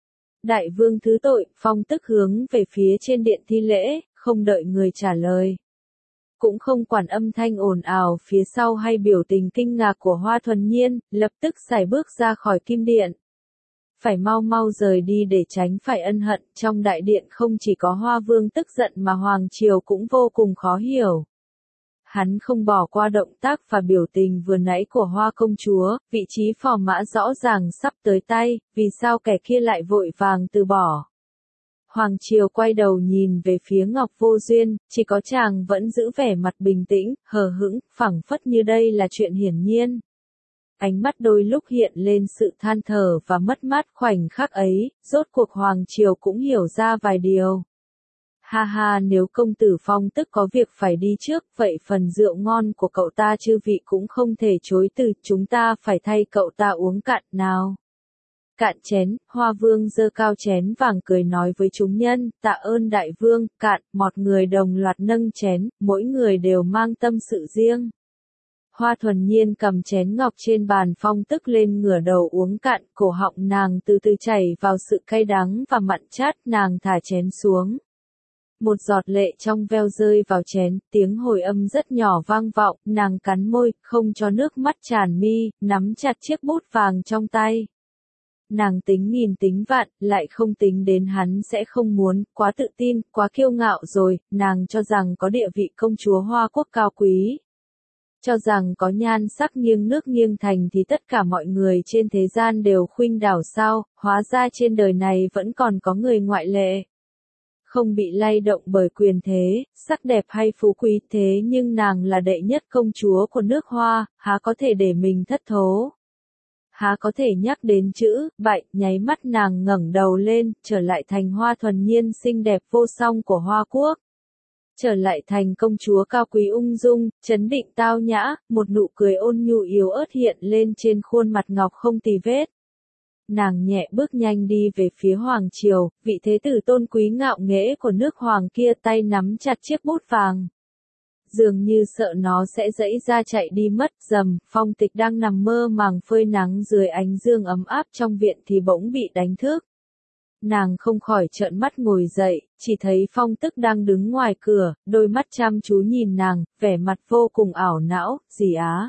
Đại Vương thứ tội, Phong Tức hướng về phía trên điện thi lễ, không đợi người trả lời. Cũng không quản âm thanh ồn ào phía sau hay biểu tình kinh ngạc của Hoa Thuần Nhiên, lập tức sải bước ra khỏi kim điện. Phải mau mau rời đi để tránh phải ân hận, trong đại điện không chỉ có Hoa Vương tức giận mà Hoàng Triều cũng vô cùng khó hiểu. Hắn không bỏ qua động tác và biểu tình vừa nãy của Hoa công chúa, vị trí phò mã rõ ràng sắp tới tay, vì sao kẻ kia lại vội vàng từ bỏ. Hoàng Triều quay đầu nhìn về phía Ngọc Vô Duyên, chỉ có chàng vẫn giữ vẻ mặt bình tĩnh, hờ hững, phẳng phất như đây là chuyện hiển nhiên. Ánh mắt đôi lúc hiện lên sự than thở và mất mát khoảnh khắc ấy, rốt cuộc Hoàng Triều cũng hiểu ra vài điều. Ha ha, nếu công tử Phong Tức có việc phải đi trước, vậy phần rượu ngon của cậu ta chư vị cũng không thể chối từ, chúng ta phải thay cậu ta uống cạn nào. Cạn chén, Hoa Vương giơ cao chén vàng cười nói với chúng nhân, tạ ơn Đại Vương, cạn, một người đồng loạt nâng chén, mỗi người đều mang tâm sự riêng. Hoa Thuần Nhiên cầm chén ngọc trên bàn Phong Tức lên ngửa đầu uống cạn, cổ họng nàng từ từ chảy vào sự cay đắng và mặn chát, nàng thả chén xuống. Một giọt lệ trong veo rơi vào chén, tiếng hồi âm rất nhỏ vang vọng, nàng cắn môi, không cho nước mắt tràn mi, nắm chặt chiếc bút vàng trong tay. Nàng tính nghìn tính vạn, lại không tính đến hắn sẽ không muốn, quá tự tin, quá kiêu ngạo rồi, nàng cho rằng có địa vị công chúa Hoa Quốc cao quý. Cho rằng có nhan sắc nghiêng nước nghiêng thành thì tất cả mọi người trên thế gian đều khuynh đảo sao, hóa ra trên đời này vẫn còn có người ngoại lệ. Không bị lay động bởi quyền thế, sắc đẹp hay phú quý thế nhưng nàng là đệ nhất công chúa của nước Hoa, há có thể để mình thất thố. Há có thể nhắc đến chữ, bại, nháy mắt nàng ngẩng đầu lên, trở lại thành Hoa Thuần Nhiên xinh đẹp vô song của Hoa Quốc. Trở lại thành công chúa cao quý ung dung, trấn định tao nhã, một nụ cười ôn nhu yếu ớt hiện lên trên khuôn mặt ngọc không tì vết. Nàng nhẹ bước nhanh đi về phía Hoàng Triều, vị thế tử tôn quý ngạo nghễ của nước Hoàng kia tay nắm chặt chiếc bút vàng. Dường như sợ nó sẽ dẫy ra chạy đi mất, rầm, Phong Tịch đang nằm mơ màng phơi nắng dưới ánh dương ấm áp trong viện thì bỗng bị đánh thức. Nàng không khỏi trợn mắt ngồi dậy, chỉ thấy Phong Tức đang đứng ngoài cửa, đôi mắt chăm chú nhìn nàng, vẻ mặt vô cùng ảo não, gì á?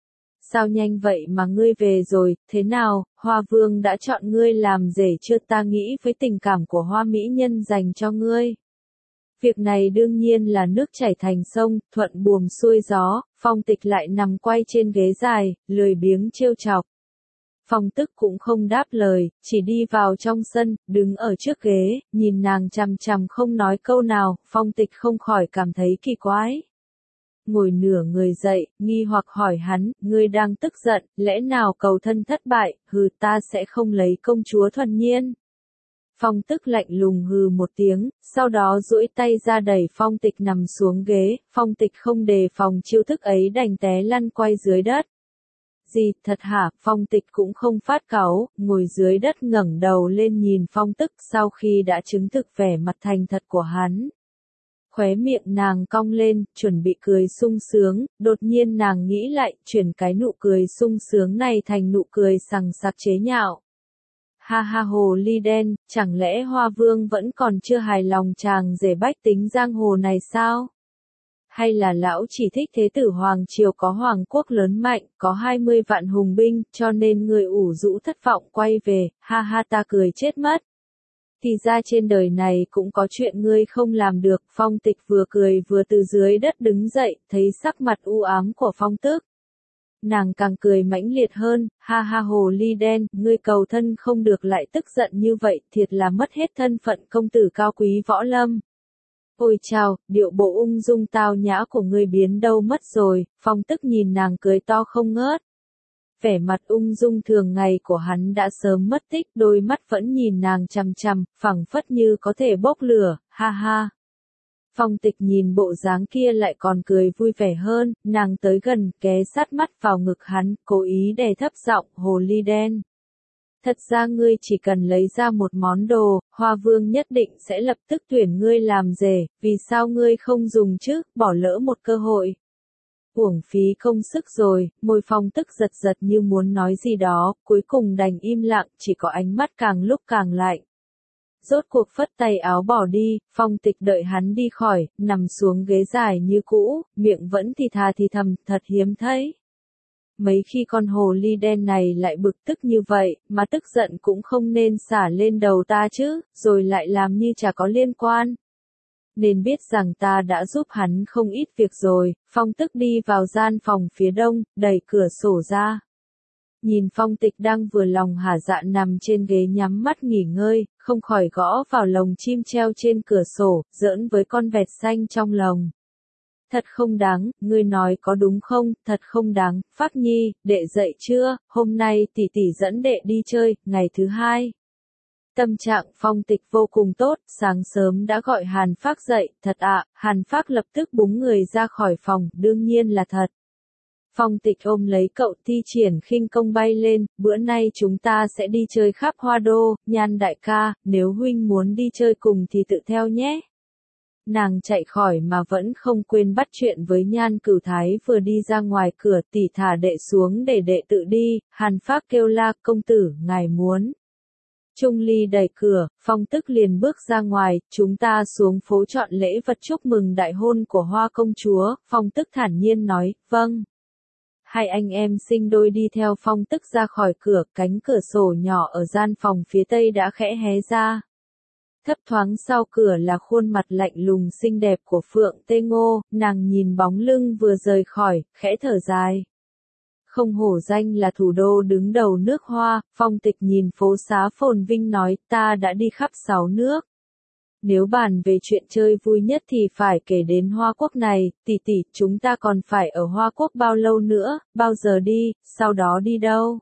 Sao nhanh vậy mà ngươi về rồi, thế nào, Hoa Vương đã chọn ngươi làm rể chưa, ta nghĩ với tình cảm của Hoa Mỹ Nhân dành cho ngươi. Việc này đương nhiên là nước chảy thành sông, thuận buồm xuôi gió, Phong Tịch lại nằm quay trên ghế dài, lười biếng trêu chọc. Phong Tức cũng không đáp lời, chỉ đi vào trong sân, đứng ở trước ghế, nhìn nàng chằm chằm không nói câu nào, Phong Tịch không khỏi cảm thấy kỳ quái. Ngồi nửa người dậy, nghi hoặc hỏi hắn, ngươi đang tức giận, lẽ nào cầu thân thất bại, hừ ta sẽ không lấy công chúa Thuần Nhiên. Phong Tức lạnh lùng hừ một tiếng, sau đó duỗi tay ra đẩy Phong Tịch nằm xuống ghế, Phong Tịch không đề phòng chiêu thức ấy đành té lăn quay dưới đất. Gì, thật hả, Phong Tịch cũng không phát cáu, ngồi dưới đất ngẩng đầu lên nhìn Phong Tức sau khi đã chứng thực vẻ mặt thành thật của hắn. Khóe miệng nàng cong lên, chuẩn bị cười sung sướng, đột nhiên nàng nghĩ lại, chuyển cái nụ cười sung sướng này thành nụ cười sằng sặc chế nhạo. Ha ha hồ ly đen, chẳng lẽ Hoa Vương vẫn còn chưa hài lòng chàng rể bách tính giang hồ này sao? Hay là lão chỉ thích thế tử Hoàng Triều có Hoàng quốc lớn mạnh, có hai mươi vạn hùng binh, cho nên người ủ rũ thất vọng quay về, ha ha ta cười chết mất. Thì ra trên đời này cũng có chuyện ngươi không làm được, Phong Tịch vừa cười vừa từ dưới đất đứng dậy, thấy sắc mặt u ám của Phong Tức. Nàng càng cười mãnh liệt hơn, ha ha hồ ly đen, ngươi cầu thân không được lại tức giận như vậy, thiệt là mất hết thân phận công tử cao quý võ lâm. Ôi chào, điệu bộ ung dung tao nhã của ngươi biến đâu mất rồi, Phong Tức nhìn nàng cười to không ngớt. Vẻ mặt ung dung thường ngày của hắn đã sớm mất tích, đôi mắt vẫn nhìn nàng chằm chằm, phẳng phất như có thể bốc lửa, ha ha. Phong Tịch nhìn bộ dáng kia lại còn cười vui vẻ hơn, nàng tới gần, ghé sát mắt vào ngực hắn, cố ý đè thấp giọng, hồ ly đen. Thật ra ngươi chỉ cần lấy ra một món đồ, Hoa Vương nhất định sẽ lập tức tuyển ngươi làm rể, vì sao ngươi không dùng chứ, bỏ lỡ một cơ hội. Uổng phí công sức rồi, môi Phong Tức giật giật như muốn nói gì đó, cuối cùng đành im lặng, chỉ có ánh mắt càng lúc càng lạnh. Rốt cuộc phất tay áo bỏ đi, Phong Tịch đợi hắn đi khỏi, nằm xuống ghế dài như cũ, miệng vẫn thì thà thì thầm, thật hiếm thấy. Mấy khi con hồ ly đen này lại bực tức như vậy, mà tức giận cũng không nên xả lên đầu ta chứ, rồi lại làm như chả có liên quan. Nên biết rằng ta đã giúp hắn không ít việc rồi, Phong Tức đi vào gian phòng phía đông, đẩy cửa sổ ra. Nhìn Phong Tịch đang vừa lòng hả dạ nằm trên ghế nhắm mắt nghỉ ngơi, không khỏi gõ vào lồng chim treo trên cửa sổ, giỡn với con vẹt xanh trong lồng. Thật không đáng, ngươi nói có đúng không, thật không đáng, Phác Nhi, đệ dậy chưa, hôm nay tỷ tỷ dẫn đệ đi chơi, ngày thứ hai. Tâm trạng Phong Tịch vô cùng tốt, sáng sớm đã gọi Hàn Phác dậy, thật ạ, Hàn Phác lập tức búng người ra khỏi phòng, đương nhiên là thật. Phong Tịch ôm lấy cậu thi triển khinh công bay lên, bữa nay chúng ta sẽ đi chơi khắp Hoa Đô, Nhan đại ca, nếu huynh muốn đi chơi cùng thì tự theo nhé. Nàng chạy khỏi mà vẫn không quên bắt chuyện với Nhan Cửu Thái vừa đi ra ngoài cửa, tỷ thả đệ xuống để đệ tự đi, Hàn Phác kêu la, công tử, ngài muốn. Trung Ly đẩy cửa, Phong Tức liền bước ra ngoài, chúng ta xuống phố chọn lễ vật chúc mừng đại hôn của Hoa công chúa, Phong Tức thản nhiên nói, vâng. Hai anh em sinh đôi đi theo Phong Tức ra khỏi cửa, cánh cửa sổ nhỏ ở gian phòng phía tây đã khẽ hé ra. Thấp thoáng sau cửa là khuôn mặt lạnh lùng xinh đẹp của Phượng Tê Ngô, nàng nhìn bóng lưng vừa rời khỏi, khẽ thở dài. Không hổ danh là thủ đô đứng đầu nước Hoa, Phong Tịch nhìn phố xá phồn vinh nói, ta đã đi khắp sáu nước. Nếu bàn về chuyện chơi vui nhất thì phải kể đến Hoa Quốc này, tỷ tỷ, chúng ta còn phải ở Hoa Quốc bao lâu nữa, bao giờ đi, sau đó đi đâu?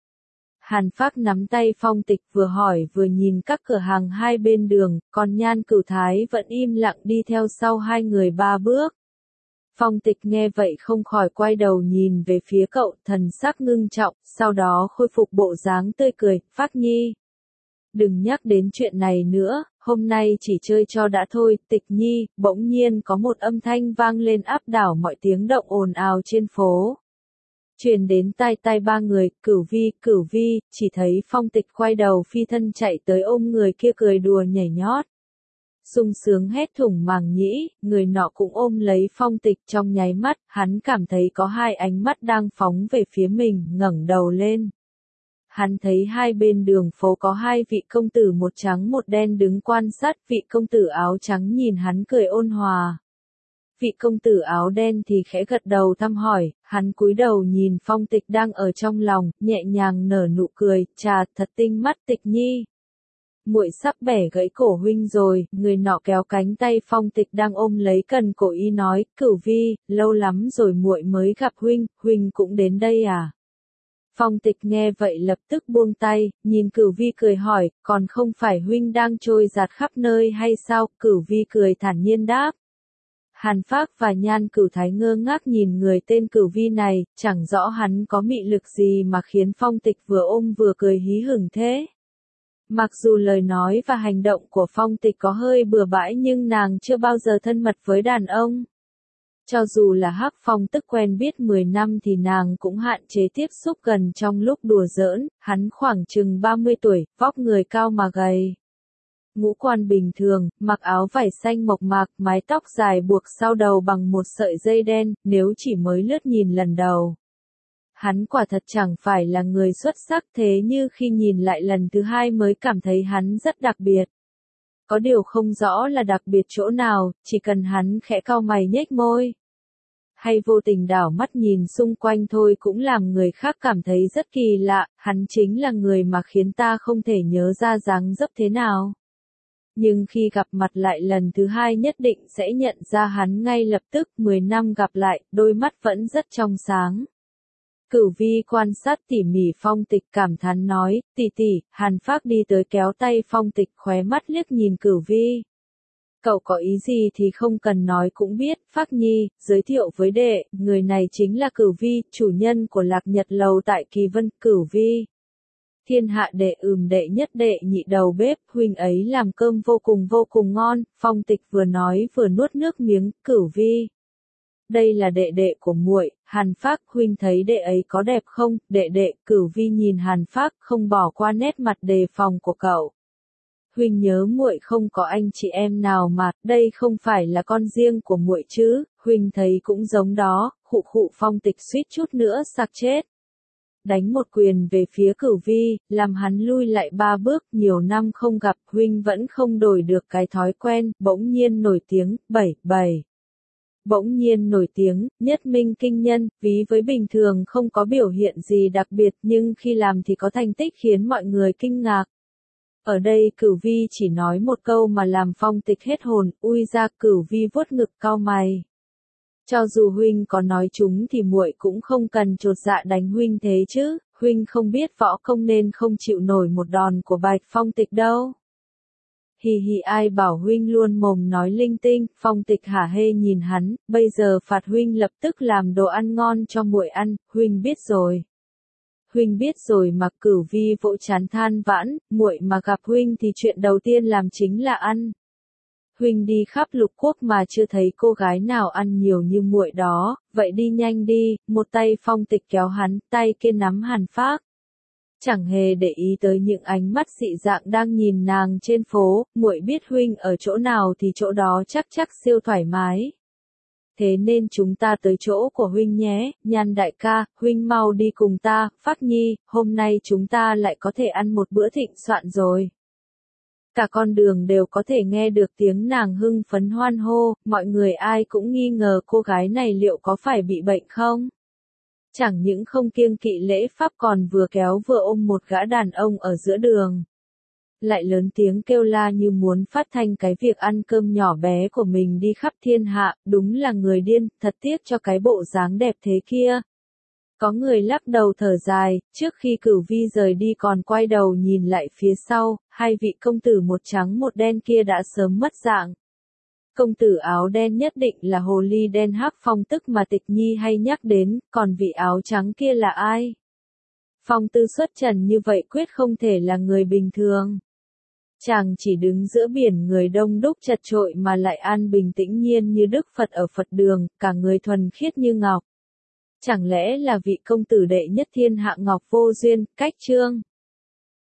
Hàn Phác nắm tay Phong Tịch vừa hỏi vừa nhìn các cửa hàng hai bên đường, còn Nhan Cửu Thái vẫn im lặng đi theo sau hai người ba bước. Phong Tịch nghe vậy không khỏi quay đầu nhìn về phía cậu, thần sắc ngưng trọng, sau đó khôi phục bộ dáng tươi cười, Phác Nhi. Đừng nhắc đến chuyện này nữa, hôm nay chỉ chơi cho đã thôi, Tịch Nhi, bỗng nhiên có một âm thanh vang lên áp đảo mọi tiếng động ồn ào trên phố. Truyền đến tai tai ba người, Cửu Vi, Cửu Vi, chỉ thấy Phong Tịch quay đầu phi thân chạy tới ôm người kia cười đùa nhảy nhót. Sung sướng hét thủng màng nhĩ, người nọ cũng ôm lấy Phong Tịch trong nháy mắt, hắn cảm thấy có hai ánh mắt đang phóng về phía mình, ngẩng đầu lên. hắn thấy hai bên đường phố có hai vị công tử một trắng một đen đứng quan sát, vị công tử áo trắng nhìn hắn cười ôn hòa. Vị công tử áo đen thì khẽ gật đầu thăm hỏi, hắn cúi đầu nhìn Phong Tịch đang ở trong lòng, nhẹ nhàng nở nụ cười, "Chà, thật tinh mắt Tịch nhi. Muội sắp bẻ gãy cổ huynh rồi." Người nọ kéo cánh tay Phong Tịch đang ôm lấy cần cổ y nói, "Cửu Vi, lâu lắm rồi muội mới gặp huynh, huynh cũng đến đây à?" Phong Tịch nghe vậy lập tức buông tay, nhìn Cửu Vi cười hỏi, "Còn không phải huynh đang trôi dạt khắp nơi hay sao?" Cửu Vi cười thản nhiên đáp. Hàn Phác và Nhan Cửu Thái ngơ ngác nhìn người tên Cửu Vi này, chẳng rõ hắn có mị lực gì mà khiến Phong Tịch vừa ôm vừa cười hí hửng thế. Mặc dù lời nói và hành động của Phong Tịch có hơi bừa bãi nhưng nàng chưa bao giờ thân mật với đàn ông. Cho dù là Hắc Phong Tức quen biết mười năm thì nàng cũng hạn chế tiếp xúc gần trong lúc đùa giỡn, hắn khoảng chừng ba mươi tuổi, vóc người cao mà gầy. Ngũ quan bình thường, mặc áo vải xanh mộc mạc, mái tóc dài buộc sau đầu bằng một sợi dây đen, nếu chỉ mới lướt nhìn lần đầu. Hắn quả thật chẳng phải là người xuất sắc, thế như khi nhìn lại lần thứ hai mới cảm thấy hắn rất đặc biệt. Có điều không rõ là đặc biệt chỗ nào, chỉ cần hắn khẽ cau mày nhếch môi, hay vô tình đảo mắt nhìn xung quanh thôi cũng làm người khác cảm thấy rất kỳ lạ, hắn chính là người mà khiến ta không thể nhớ ra dáng dấp thế nào. Nhưng khi gặp mặt lại lần thứ hai nhất định sẽ nhận ra hắn ngay lập tức, mười năm gặp lại, đôi mắt vẫn rất trong sáng. Cửu Vi quan sát tỉ mỉ Phong Tịch cảm thán nói, "Tỷ tỷ." Hàn Phác đi tới kéo tay Phong Tịch, khóe mắt liếc nhìn Cửu Vi. "Cậu có ý gì thì không cần nói cũng biết, Phác nhi, giới thiệu với đệ, người này chính là Cửu Vi, chủ nhân của Lạc Nhật Lầu tại Kỳ Vân." "Cửu Vi? Thiên hạ đệ ừm đệ nhất đệ nhị đầu bếp, huynh ấy làm cơm vô cùng vô cùng ngon." Phong Tịch vừa nói vừa nuốt nước miếng, "Cửu Vi, đây là đệ đệ của muội." "Hàn Phác, huynh thấy đệ ấy có đẹp không?" "Đệ đệ." Cửu Vi nhìn Hàn Phác không bỏ qua nét mặt đề phòng của cậu. "Huynh nhớ muội không có anh chị em nào mà, đây không phải là con riêng của muội chứ?" "Huynh thấy cũng giống đó." Khụ khụ. Phong Tịch suýt chút nữa sặc chết. Đánh một quyền về phía Cửu Vi, làm hắn lui lại ba bước, nhiều năm không gặp, huynh vẫn không đổi được cái thói quen, bỗng nhiên nổi tiếng, bảy bảy. Bỗng nhiên nổi tiếng, nhất minh kinh nhân, ví với bình thường không có biểu hiện gì đặc biệt nhưng khi làm thì có thành tích khiến mọi người kinh ngạc. Ở đây Cửu Vi chỉ nói một câu mà làm Phong Tịch hết hồn, ui ra. Cửu Vi vuốt ngực cau mày. "Cho dù huynh có nói chúng thì muội cũng không cần chột dạ đánh huynh thế chứ, huynh không biết võ công nên không chịu nổi một đòn của Bạch Phong Tịch đâu." "Hì hì, ai bảo huynh luôn mồm nói linh tinh." Phong Tịch hả hê nhìn hắn, "Bây giờ phạt huynh lập tức làm đồ ăn ngon cho muội ăn." "Huynh biết rồi." "Huynh biết rồi mà." Cửu Vi vỗ trán than vãn, "Muội mà gặp huynh thì chuyện đầu tiên làm chính là ăn. Huynh đi khắp lục quốc mà chưa thấy cô gái nào ăn nhiều như muội đó, vậy đi nhanh đi." Một tay Phong Tịch kéo hắn, tay kia nắm Hàn Phác. Chẳng hề để ý tới những ánh mắt dị dạng đang nhìn nàng trên phố, "Muội biết huynh ở chỗ nào thì chỗ đó chắc chắc siêu thoải mái. Thế nên chúng ta tới chỗ của huynh nhé." "Nhan đại ca, huynh mau đi cùng ta." "Phác nhi, hôm nay chúng ta lại có thể ăn một bữa thịnh soạn rồi." Cả con đường đều có thể nghe được tiếng nàng hưng phấn hoan hô, mọi người ai cũng nghi ngờ cô gái này liệu có phải bị bệnh không. Chẳng những không kiêng kỵ lễ pháp còn vừa kéo vừa ôm một gã đàn ông ở giữa đường. Lại lớn tiếng kêu la như muốn phát thanh cái việc ăn cơm nhỏ bé của mình đi khắp thiên hạ, đúng là người điên, thật tiếc cho cái bộ dáng đẹp thế kia. Có người lắc đầu thở dài, trước khi Cửu Vi rời đi còn quay đầu nhìn lại phía sau, hai vị công tử một trắng một đen kia đã sớm mất dạng. Công tử áo đen nhất định là hồ ly đen Hắc Phong Tức mà Tịch nhi hay nhắc đến, còn vị áo trắng kia là ai? Phong Tư xuất trần như vậy quyết không thể là người bình thường. Chàng chỉ đứng giữa biển người đông đúc chật chội mà lại an bình tĩnh nhiên như Đức Phật ở Phật đường, cả người thuần khiết như ngọc. Chẳng lẽ là vị công tử đệ nhất thiên hạ Ngọc Vô Duyên, Cách Trương?